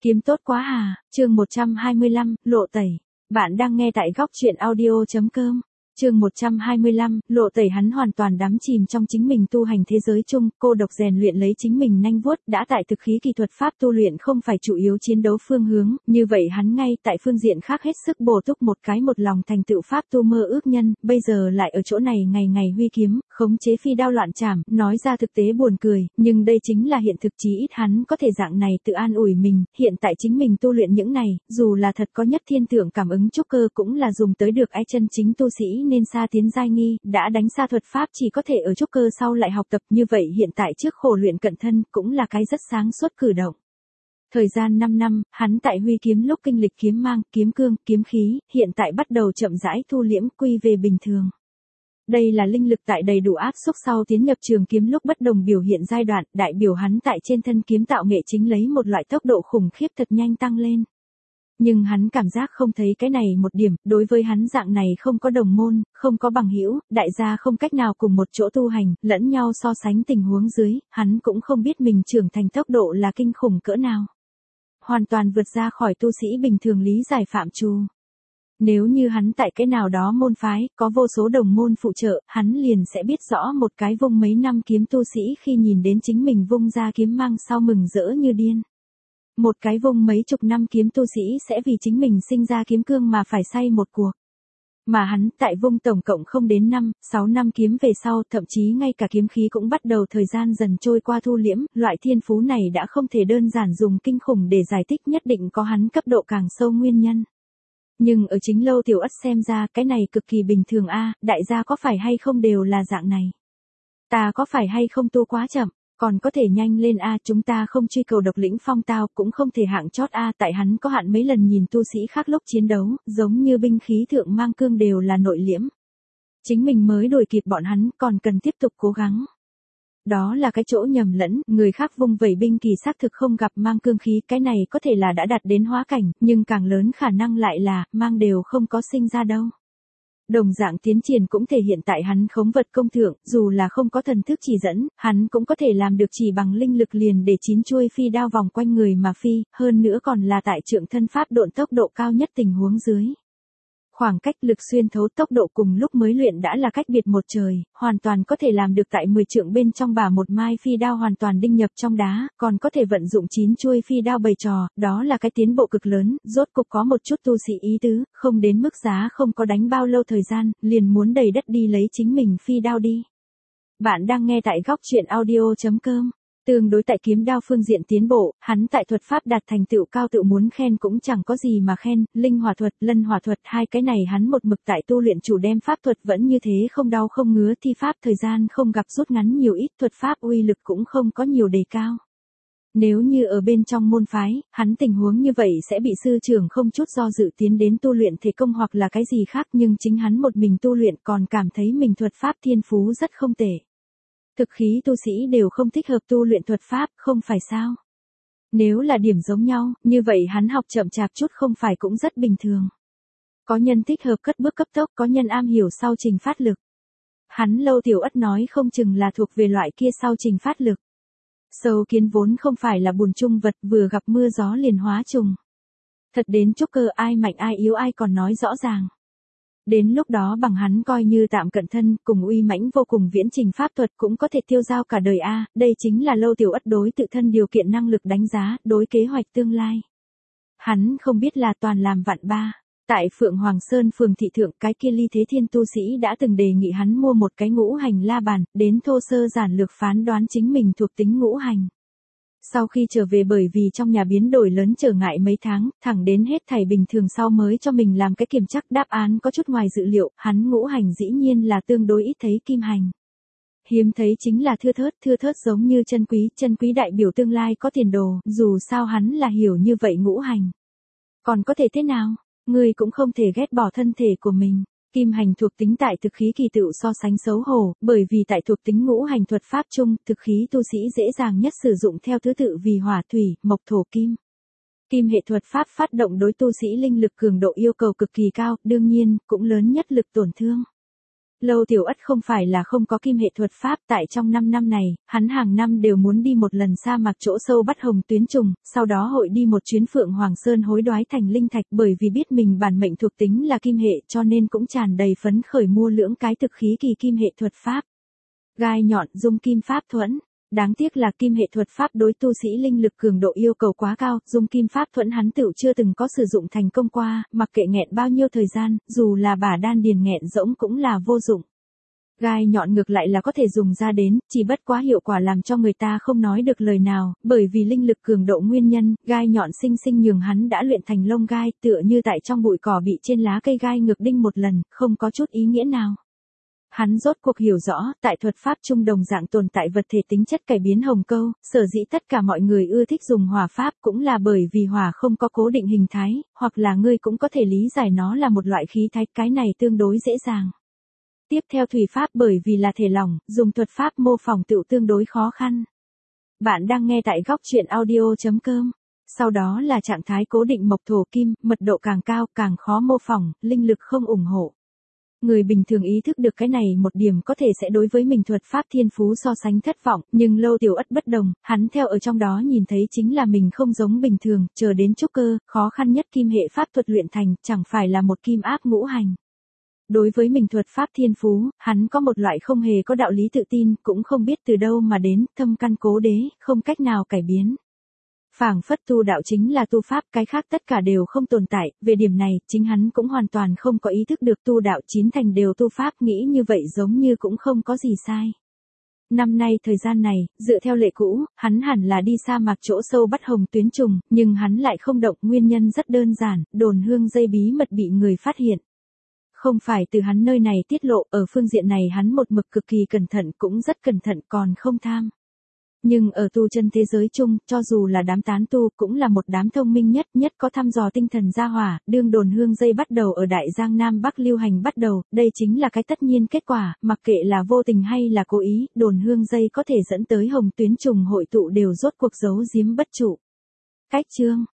Kiếm tốt quá à, chương 125, lộ tẩy. Bạn đang nghe tại góc truyện audio.com. Chương 125, lộ tẩy. Hắn hoàn toàn đắm chìm trong chính mình tu hành thế giới chung, cô độc rèn luyện lấy chính mình nanh vuốt, đã tại thực khí kỳ thuật pháp tu luyện không phải chủ yếu chiến đấu phương hướng, như vậy hắn ngay tại phương diện khác hết sức bổ túc một lòng thành tựu pháp tu mơ ước nhân, bây giờ lại ở chỗ này ngày ngày huy kiếm, khống chế phi đao loạn trảm, nói ra thực tế buồn cười, nhưng đây chính là hiện thực, chí ít hắn có thể dạng này tự an ủi mình, hiện tại chính mình tu luyện những này, dù là thật có nhất thiên tượng cảm ứng trúc cơ cũng là dùng tới được ai chân chính tu sĩ nên xa tiến giai nghi, đã đánh xa thuật pháp chỉ có thể ở trúc cơ sau lại học tập, như vậy hiện tại trước khổ luyện cận thân cũng là cái rất sáng suốt cử động. Thời gian 5 năm, hắn tại huy kiếm lúc kinh lịch kiếm mang, kiếm cương, kiếm khí, hiện tại bắt đầu chậm rãi thu liễm quy về bình thường. Đây là linh lực tại đầy đủ áp xúc sau tiến nhập trường kiếm lúc bất đồng biểu hiện giai đoạn, đại biểu hắn tại trên thân kiếm tạo nghệ chính lấy một loại tốc độ khủng khiếp thật nhanh tăng lên. Nhưng hắn cảm giác không thấy cái này một điểm, đối với hắn dạng này không có đồng môn, không có bằng hữu, đại gia không cách nào cùng một chỗ tu hành, lẫn nhau so sánh tình huống dưới, hắn cũng không biết mình trưởng thành tốc độ là kinh khủng cỡ nào. Hoàn toàn vượt ra khỏi tu sĩ bình thường lý giải phạm trù. Nếu như hắn tại cái nào đó môn phái, có vô số đồng môn phụ trợ, hắn liền sẽ biết rõ một cái vung mấy năm kiếm tu sĩ khi nhìn đến chính mình vung ra kiếm mang sau mừng rỡ như điên. Một cái vung mấy chục năm kiếm tu sĩ sẽ vì chính mình sinh ra kiếm cương mà phải say một cuộc. Mà hắn tại vung tổng cộng không đến 6 năm kiếm về sau, thậm chí ngay cả kiếm khí cũng bắt đầu thời gian dần trôi qua thu liễm, loại thiên phú này đã không thể đơn giản dùng kinh khủng để giải thích, nhất định có hắn cấp độ càng sâu nguyên nhân. Nhưng ở chính Lâu Tiểu Ất xem ra cái này cực kỳ bình thường a, đại gia có phải hay không đều là dạng này. Ta có phải hay không tu quá chậm, còn có thể nhanh lên a, chúng ta không truy cầu độc lĩnh phong tao cũng không thể hạng chót a, tại hắn có hạn mấy lần nhìn tu sĩ khác lúc chiến đấu, giống như binh khí thượng mang cương đều là nội liễm. Chính mình mới đuổi kịp bọn hắn, còn cần tiếp tục cố gắng. Đó là cái chỗ nhầm lẫn, người khác vung vẩy binh kỳ xác thực không gặp mang cương khí, cái này có thể là đã đạt đến hóa cảnh, nhưng càng lớn khả năng lại là, mang đều không có sinh ra đâu. Đồng dạng tiến triển cũng thể hiện tại hắn khống vật công thượng, dù là không có thần thức chỉ dẫn, hắn cũng có thể làm được chỉ bằng linh lực liền để 9 chuôi phi đao vòng quanh người mà phi, hơn nữa còn là tại trượng thân pháp độn tốc độ cao nhất tình huống dưới. Khoảng cách lực xuyên thấu tốc độ cùng lúc mới luyện đã là cách biệt một trời, hoàn toàn có thể làm được tại 10 trượng bên trong bả một mai phi đao hoàn toàn đinh nhập trong đá, còn có thể vận dụng 9 chuôi phi đao bày trò, đó là cái tiến bộ cực lớn, rốt cục có một chút tu sĩ ý tứ, không đến mức giá không có đánh bao lâu thời gian, liền muốn đầy đất đi lấy chính mình phi đao đi. Bạn đang nghe tại góc truyện audio.com. Tương đối tại kiếm đao phương diện tiến bộ, hắn tại thuật pháp đạt thành tựu cao tự muốn khen cũng chẳng có gì mà khen, linh hỏa thuật, lân hỏa thuật, hai cái này hắn một mực tại tu luyện chủ đem pháp thuật vẫn như thế không đau không ngứa, thi pháp thời gian không gặp rút ngắn nhiều ít, thuật pháp uy lực cũng không có nhiều đề cao. Nếu như ở bên trong môn phái, hắn tình huống như vậy sẽ bị sư trưởng không chút do dự tiến đến tu luyện thể công hoặc là cái gì khác, nhưng chính hắn một mình tu luyện còn cảm thấy mình thuật pháp thiên phú rất không tệ. Thực khí tu sĩ đều không thích hợp tu luyện thuật pháp, không phải sao? Nếu là điểm giống nhau, như vậy hắn học chậm chạp chút không phải cũng rất bình thường. Có nhân thích hợp cất bước cấp tốc, có nhân am hiểu sau trình phát lực. Hắn Lâu Tiểu Ất nói không chừng là thuộc về loại kia sau trình phát lực. Sâu kiến vốn không phải là bùn chung vật, vừa gặp mưa gió liền hóa trùng. Thật đến trúc cơ ai mạnh ai yếu ai còn nói rõ ràng. Đến lúc đó bằng hắn coi như tạm cận thân, cùng uy mãnh vô cùng viễn trình pháp thuật cũng có thể tiêu dao cả đời a, đây chính là Lâu Tiểu Ất đối tự thân điều kiện năng lực đánh giá, đối kế hoạch tương lai. Hắn không biết là toàn làm vạn ba. Tại Phượng Hoàng Sơn phường thị thượng, cái kia Ly Thế Thiên tu sĩ đã từng đề nghị hắn mua một cái ngũ hành la bàn, đến thô sơ giản lược phán đoán chính mình thuộc tính ngũ hành. Sau khi trở về bởi vì trong nhà biến đổi lớn trở ngại mấy tháng, thẳng đến hết thảy bình thường sau mới cho mình làm cái kiểm chắc, đáp án có chút ngoài dự liệu, hắn ngũ hành dĩ nhiên là tương đối ít thấy kim hành. Hiếm thấy chính là thưa thớt giống như chân quý đại biểu tương lai có tiền đồ, dù sao hắn là hiểu như vậy ngũ hành. Còn có thể thế nào, người cũng không thể ghét bỏ thân thể của mình. Kim hành thuộc tính tại thực khí kỳ tựu so sánh xấu hổ, bởi vì tại thuộc tính ngũ hành thuật pháp chung, thực khí tu sĩ dễ dàng nhất sử dụng theo thứ tự vì hỏa thủy, mộc thổ kim. Kim hệ thuật pháp phát động đối tu sĩ linh lực cường độ yêu cầu cực kỳ cao, đương nhiên, cũng lớn nhất lực tổn thương. Lâu Tiểu Ất không phải là không có kim hệ thuật pháp, tại trong 5 năm này, hắn hàng năm đều muốn đi một lần sa mạc chỗ sâu bắt hồng tuyến trùng, sau đó hội đi một chuyến Phượng Hoàng Sơn hối đoái thành linh thạch, bởi vì biết mình bản mệnh thuộc tính là kim hệ cho nên cũng tràn đầy phấn khởi mua lưỡng cái thực khí kỳ kim hệ thuật pháp. Gai nhọn dung kim pháp thuẫn. Đáng tiếc là kim hệ thuật pháp đối tu sĩ linh lực cường độ yêu cầu quá cao, dung kim pháp thuẫn hắn tựu chưa từng có sử dụng thành công qua, mặc kệ nghẹn bao nhiêu thời gian, dù là bả đan điền nghẹn rỗng cũng là vô dụng. Gai nhọn ngược lại là có thể dùng ra đến, chỉ bất quá hiệu quả làm cho người ta không nói được lời nào, bởi vì linh lực cường độ nguyên nhân, gai nhọn sinh sinh nhường hắn đã luyện thành lông gai, tựa như tại trong bụi cỏ bị trên lá cây gai ngược đinh một lần, không có chút ý nghĩa nào. Hắn rốt cuộc hiểu rõ, tại thuật pháp trung đồng dạng tồn tại vật thể tính chất cải biến hồng câu, sở dĩ tất cả mọi người ưa thích dùng hỏa pháp cũng là bởi vì hỏa không có cố định hình thái, hoặc là ngươi cũng có thể lý giải nó là một loại khí thái, cái này tương đối dễ dàng. Tiếp theo thủy pháp bởi vì là thể lỏng, dùng thuật pháp mô phỏng tựu tương đối khó khăn. Bạn đang nghe tại góc truyện audio.com. Sau đó là trạng thái cố định mộc thổ kim, mật độ càng cao càng khó mô phỏng, linh lực không ủng hộ. Người bình thường ý thức được cái này một điểm có thể sẽ đối với mình thuật pháp thiên phú so sánh thất vọng, nhưng Lâu Tiểu Ất bất đồng, hắn theo ở trong đó nhìn thấy chính là mình không giống bình thường, chờ đến trúc cơ, khó khăn nhất kim hệ pháp thuật luyện thành, chẳng phải là một kim áp ngũ hành. Đối với mình thuật pháp thiên phú, hắn có một loại không hề có đạo lý tự tin, cũng không biết từ đâu mà đến, thâm căn cố đế, không cách nào cải biến. Phảng phất tu đạo chính là tu pháp, cái khác tất cả đều không tồn tại, về điểm này, chính hắn cũng hoàn toàn không có ý thức được tu đạo chín thành đều tu pháp, nghĩ như vậy giống như cũng không có gì sai. Năm nay thời gian này, dựa theo lệ cũ, hắn hẳn là đi sa mạc chỗ sâu bắt hồng tuyến trùng, nhưng hắn lại không động, nguyên nhân rất đơn giản, đồn hương dây bí mật bị người phát hiện. Không phải từ hắn nơi này tiết lộ, ở phương diện này hắn một mực cực kỳ cẩn thận, cũng rất cẩn thận, còn không tham. Nhưng ở tu chân thế giới chung, cho dù là đám tán tu, cũng là một đám thông minh nhất có thăm dò tinh thần gia hỏa, đương đồn hương dây bắt đầu ở Đại Giang Nam Bắc lưu hành bắt đầu, đây chính là cái tất nhiên kết quả, mặc kệ là vô tình hay là cố ý, đồn hương dây có thể dẫn tới hồng tuyến trùng hội tụ đều rốt cuộc giấu giếm bất trụ. Cách chương